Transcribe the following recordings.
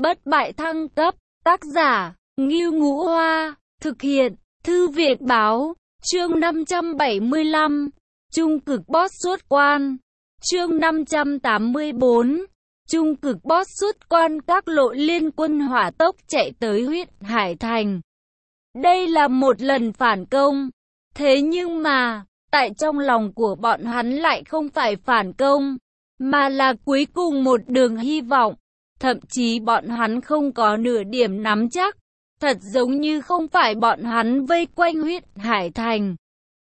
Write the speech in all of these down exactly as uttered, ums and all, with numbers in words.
Bất bại thăng cấp, tác giả, Ngưu Ngũ Hoa, thực hiện, Thư viện Báo, chương năm trăm bảy mươi lăm, Trung cực boss xuất quan, chương năm trăm tám mươi bốn, Trung cực boss xuất quan. Các lộ liên quân hỏa tốc chạy tới huyết hải thành. Đây là một lần phản công, thế nhưng mà, tại trong lòng của bọn hắn lại không phải phản công, mà là cuối cùng một đường hy vọng. Thậm chí bọn hắn không có nửa điểm nắm chắc, thật giống như không phải bọn hắn vây quanh huyết hải thành,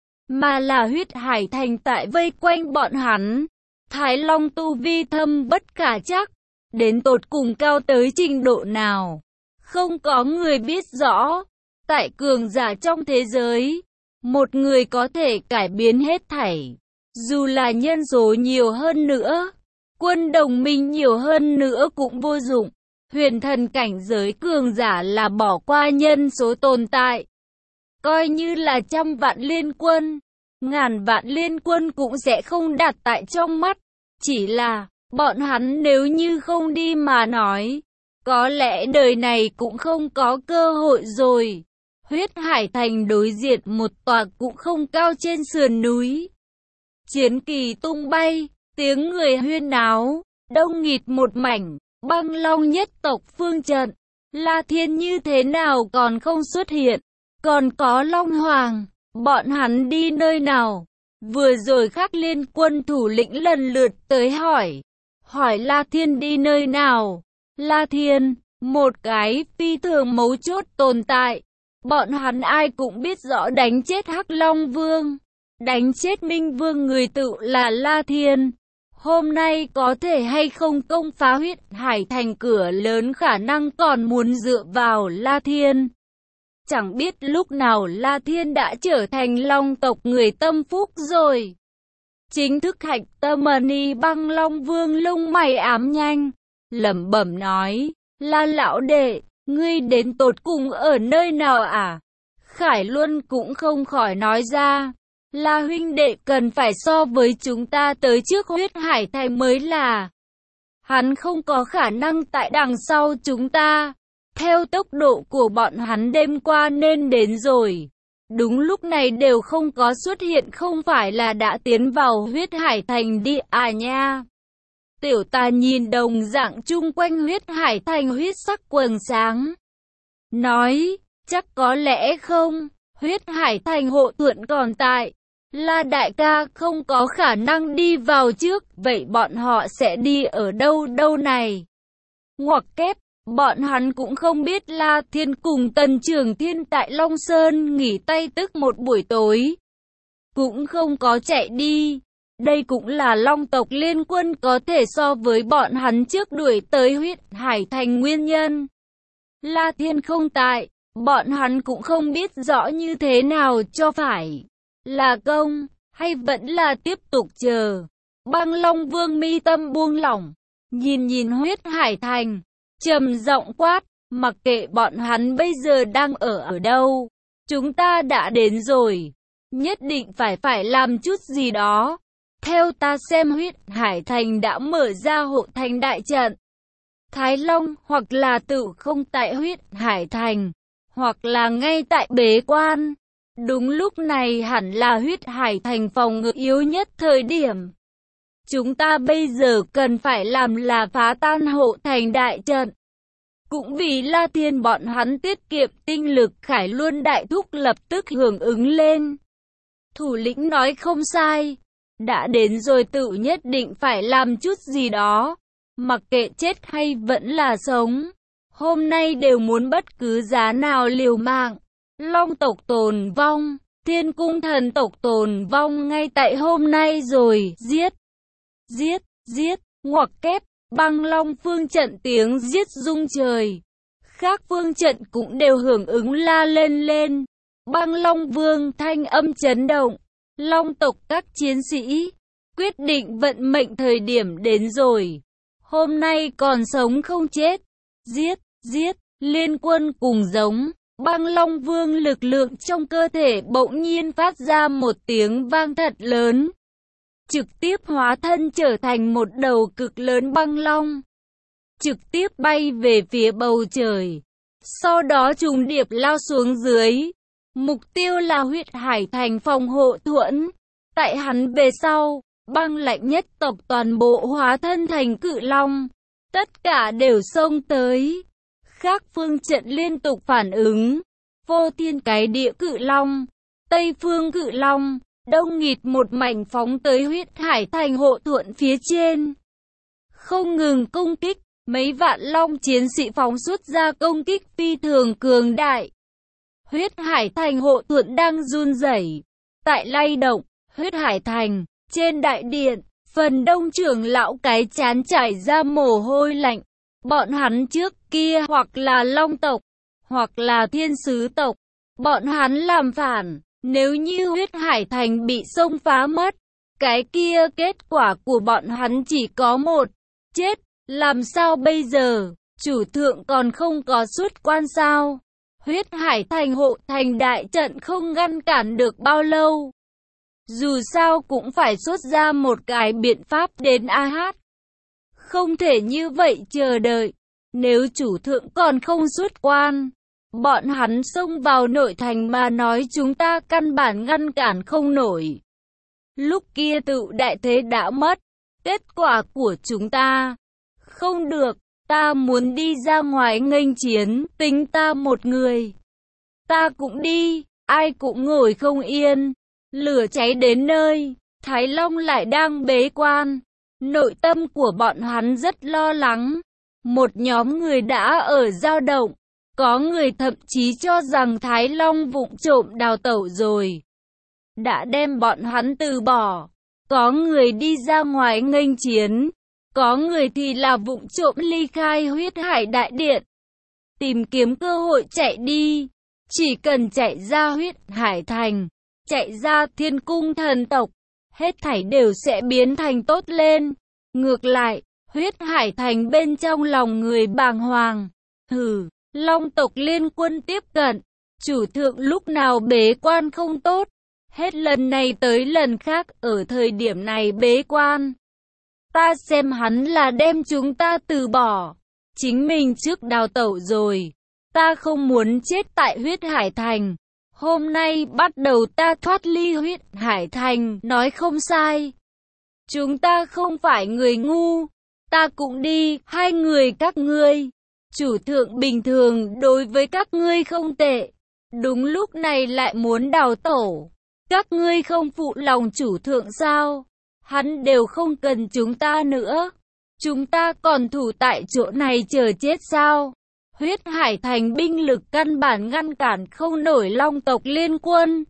mà là huyết hải thành tại vây quanh bọn hắn. Thái Long tu vi thâm bất khả chắc, đến tột cùng cao tới trình độ nào, không có người biết rõ. Tại cường giả trong thế giới, một người có thể cải biến hết thảy, dù là nhân số nhiều hơn nữa, quân đồng minh nhiều hơn nữa cũng vô dụng. Huyền thần cảnh giới cường giả là bỏ qua nhân số tồn tại. Coi như là trăm vạn liên quân, ngàn vạn liên quân cũng sẽ không đặt tại trong mắt. Chỉ là, bọn hắn nếu như không đi mà nói, có lẽ đời này cũng không có cơ hội rồi. Huyết hải thành đối diện một tòa cũng không cao trên sườn núi. Chiến kỳ tung bay, tiếng người huyên náo, đông nghịt một mảnh. Băng Long nhất tộc phương trận, La Thiên như thế nào còn không xuất hiện? Còn có Long Hoàng, bọn hắn đi nơi nào? Vừa rồi Khắc Liên quân thủ lĩnh lần lượt tới hỏi, hỏi La Thiên đi nơi nào? La Thiên, một cái phi thường mấu chốt tồn tại. Bọn hắn ai cũng biết rõ đánh chết Hắc Long Vương, đánh chết Minh Vương người tự là La Thiên. Hôm nay có thể hay không công phá huyết hải thành cửa lớn khả năng còn muốn dựa vào La Thiên. Chẳng biết lúc nào La Thiên đã trở thành Long tộc người tâm phúc rồi. Chính thức hạch tâm ni Băng Long Vương lông mày ám nhanh, lẩm bẩm nói, La lão đệ, ngươi đến tột cùng ở nơi nào à? Khải Luân cũng không khỏi nói ra, La huynh đệ cần phải so với chúng ta tới trước huyết hải thành mới là. Hắn không có khả năng tại đằng sau chúng ta. Theo tốc độ của bọn hắn đêm qua nên đến rồi. Đúng lúc này đều không có xuất hiện, không phải là đã tiến vào huyết hải thành đi à nha. Tiểu Tà nhìn đồng dạng chung quanh huyết hải thành huyết sắc quần sáng, nói, chắc có lẽ không, huyết hải thành hộ thuận còn tại. La đại ca không có khả năng đi vào trước, vậy bọn họ sẽ đi ở đâu đâu này? Ngoặc kép, bọn hắn cũng không biết La Thiên cùng Tần Trường Thiên tại Long Sơn nghỉ tay tức một buổi tối, cũng không có chạy đi. Đây cũng là Long tộc liên quân có thể so với bọn hắn trước đuổi tới huyết hải thành nguyên nhân. La Thiên không tại, bọn hắn cũng không biết rõ như thế nào cho phải. Là công, hay vẫn là tiếp tục chờ? Băng Long Vương mi tâm buông lỏng, nhìn nhìn huyết hải thành, trầm giọng quát, mặc kệ bọn hắn bây giờ đang ở ở đâu, chúng ta đã đến rồi, nhất định phải phải làm chút gì đó. Theo ta xem huyết hải thành đã mở ra hộ thành đại trận. Thái Long hoặc là tự không tại huyết hải thành, hoặc là ngay tại bế quan. Đúng lúc này hẳn là huyết hải thành phòng ngự yếu nhất thời điểm. Chúng ta bây giờ cần phải làm là phá tan hộ thành đại trận. Cũng vì La Thiên bọn hắn tiết kiệm tinh lực, Khải Luân đại thúc lập tức hưởng ứng lên. Thủ lĩnh nói không sai, đã đến rồi tự nhất định phải làm chút gì đó. Mặc kệ chết hay vẫn là sống, hôm nay đều muốn bất cứ giá nào liều mạng. Long tộc tồn vong, Thiên cung thần tộc tồn vong ngay tại hôm nay rồi, giết, giết, giết, ngoặc kép, Băng Long phương trận tiếng giết rung trời. Khác phương trận cũng đều hưởng ứng la lên lên. Băng Long Vương thanh âm chấn động, Long tộc các chiến sĩ, quyết định vận mệnh thời điểm đến rồi. Hôm nay còn sống không chết, giết, giết, liên quân cùng giống. Băng Long Vương lực lượng trong cơ thể bỗng nhiên phát ra một tiếng vang thật lớn, trực tiếp hóa thân trở thành một đầu cực lớn băng long. trực tiếp bay về phía bầu trời. Sau đó trùng điệp lao xuống dưới. Mục tiêu là huyết hải thành phòng hộ thuẫn. Tại hắn về sau, băng lạnh nhất tộc toàn bộ hóa thân thành cự long. Tất cả đều xông tới. Khác phương trận liên tục phản ứng. Vô thiên cái địa cự long, Tây phương cự long, đông nghịt một mảnh phóng tới huyết hải thành hộ thuẫn phía trên. Không ngừng công kích, mấy vạn long chiến sĩ phóng xuất ra công kích phi thường cường đại. Huyết hải thành hộ thuẫn đang run rẩy, tại lay động. Huyết hải thành, trên đại điện, phần đông trưởng lão cái chán chảy ra mồ hôi lạnh. Bọn hắn trước kia hoặc là long tộc, hoặc là thiên sứ tộc. Bọn hắn làm phản, nếu như huyết hải thành bị xông phá mất, cái kia kết quả của bọn hắn chỉ có một, chết. Làm sao bây giờ, chủ thượng còn không có xuất quan sao? Huyết hải thành hộ thành đại trận không ngăn cản được bao lâu. Dù sao cũng phải xuất ra một cái biện pháp đến a hát. Không thể như vậy chờ đợi. Nếu chủ thượng còn không xuất quan, bọn hắn xông vào nội thành mà nói chúng ta căn bản ngăn cản không nổi. Lúc kia tự đại thế đã mất. Kết quả của chúng ta không được, ta muốn đi ra ngoài nghênh chiến, tính ta một người. Ta cũng đi, ai cũng ngồi không yên. Lửa cháy đến nơi, Thái Long lại đang bế quan. Nội tâm của bọn hắn rất lo lắng. Một nhóm người đã ở dao động. Có người thậm chí cho rằng Thái Long vụng trộm đào tẩu rồi. Đã đem bọn hắn từ bỏ. Có người đi ra ngoài nghênh chiến. Có người thì là vụng trộm ly khai huyết hải đại điện. Tìm kiếm cơ hội chạy đi. Chỉ cần chạy ra huyết hải thành, chạy ra thiên cung thần tộc, hết thảy đều sẽ biến thành tốt lên. Ngược lại, huyết hải thành bên trong lòng người bàng hoàng. Hừ, long tộc liên quân tiếp cận. Chủ thượng lúc nào bế quan không tốt. Hết lần này tới lần khác ở thời điểm này bế quan. Ta xem hắn là đem chúng ta từ bỏ. Chính mình trước đào tẩu rồi. Ta không muốn chết tại huyết hải thành. Hôm nay bắt đầu ta thoát ly huyết hải thành, nói không sai. Chúng ta không phải người ngu. Ta cũng đi, hai người các ngươi. Chủ thượng bình thường đối với các ngươi không tệ. Đúng lúc này lại muốn đào tổ. Các ngươi không phụ lòng chủ thượng sao? Hắn đều không cần chúng ta nữa. Chúng ta còn thủ tại chỗ này chờ chết sao? Huyết hải thành binh lực căn bản ngăn cản không nổi long tộc liên quân.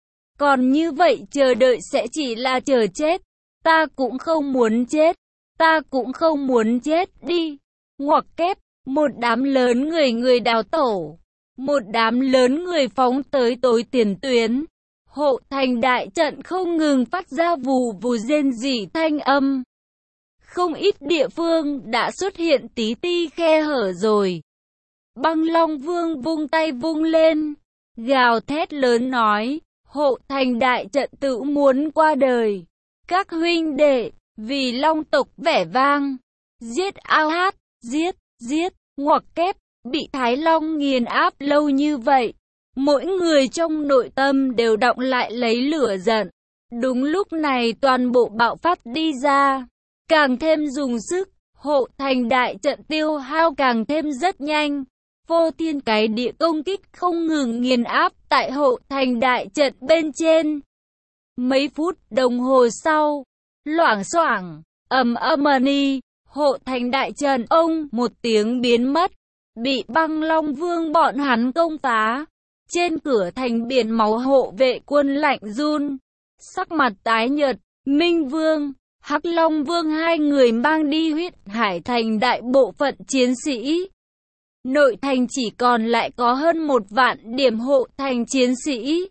Còn như vậy chờ đợi sẽ chỉ là chờ chết. Ta cũng không muốn chết. Ta cũng không muốn chết đi. Ngoặc kép, một đám lớn người người đào tổ. Một đám lớn người phóng tới tối tiền tuyến. Hộ thành đại trận không ngừng phát ra vù vù rên rỉ thanh âm. Không ít địa phương đã xuất hiện tí ti khe hở rồi. Băng Long Vương vung tay vung lên, gào thét lớn nói, hộ thành đại trận tự muốn qua đời. Các huynh đệ, vì long tộc vẻ vang, giết ao hát, giết, giết, ngoặc kép, bị Thái Long nghiền áp lâu như vậy. Mỗi người trong nội tâm đều đọng lại lấy lửa giận. Đúng lúc này toàn bộ bạo phát đi ra, càng thêm dùng sức, hộ thành đại trận tiêu hao càng thêm rất nhanh. Vô thiên cái địa công kích không ngừng nghiền áp tại hộ thành đại trận bên trên. Mấy phút đồng hồ sau, loảng xoảng, ầm ầm ni, hộ thành đại trận ông một tiếng biến mất, bị Băng Long Vương bọn hắn công phá. Trên cửa thành biển máu hộ vệ quân lạnh run, sắc mặt tái nhợt. Minh Vương, Hắc Long Vương hai người mang đi huyết hải thành đại bộ phận chiến sĩ. Nội thành chỉ còn lại có hơn một vạn điểm hộ thành chiến sĩ.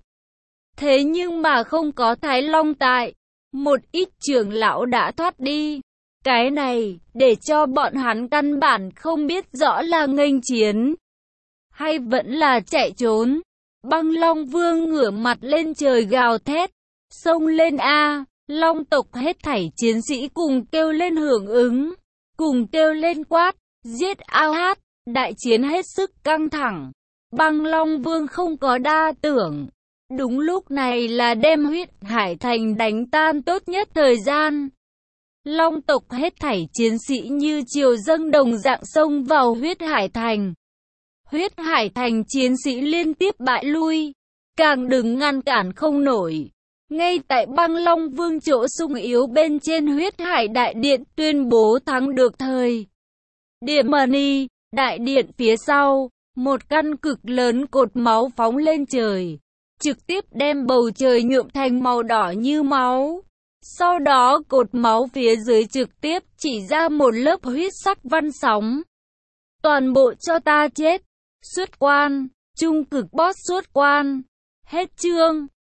Thế nhưng mà không có Thái Long tại, một ít trưởng lão đã thoát đi. Cái này, để cho bọn hắn căn bản không biết rõ là nghênh chiến, hay vẫn là chạy trốn. Băng Long Vương ngửa mặt lên trời gào thét, xông lên a! Long tộc hết thảy chiến sĩ cùng kêu lên hưởng ứng, cùng kêu lên quát, giết A Hát, đại chiến hết sức căng thẳng. Băng Long Vương không có đa tưởng. Đúng lúc này là đem Huyết Hải Thành đánh tan tốt nhất thời gian. Long tộc hết thảy chiến sĩ như triều dâng đồng dạng xông vào Huyết Hải Thành. Huyết Hải Thành chiến sĩ liên tiếp bại lui, càng đừng ngăn cản không nổi. Ngay tại Băng Long Vương chỗ sung yếu bên trên Huyết Hải Đại Điện tuyên bố thắng được thời điểm Mani, đại điện phía sau, một căn cực lớn cột máu phóng lên trời, trực tiếp đem bầu trời nhuộm thành màu đỏ như máu. Sau đó cột máu phía dưới trực tiếp chỉ ra một lớp huyết sắc văn sóng. Toàn bộ cho ta chết. Xuất quan, trung cực boss xuất quan. Hết chương.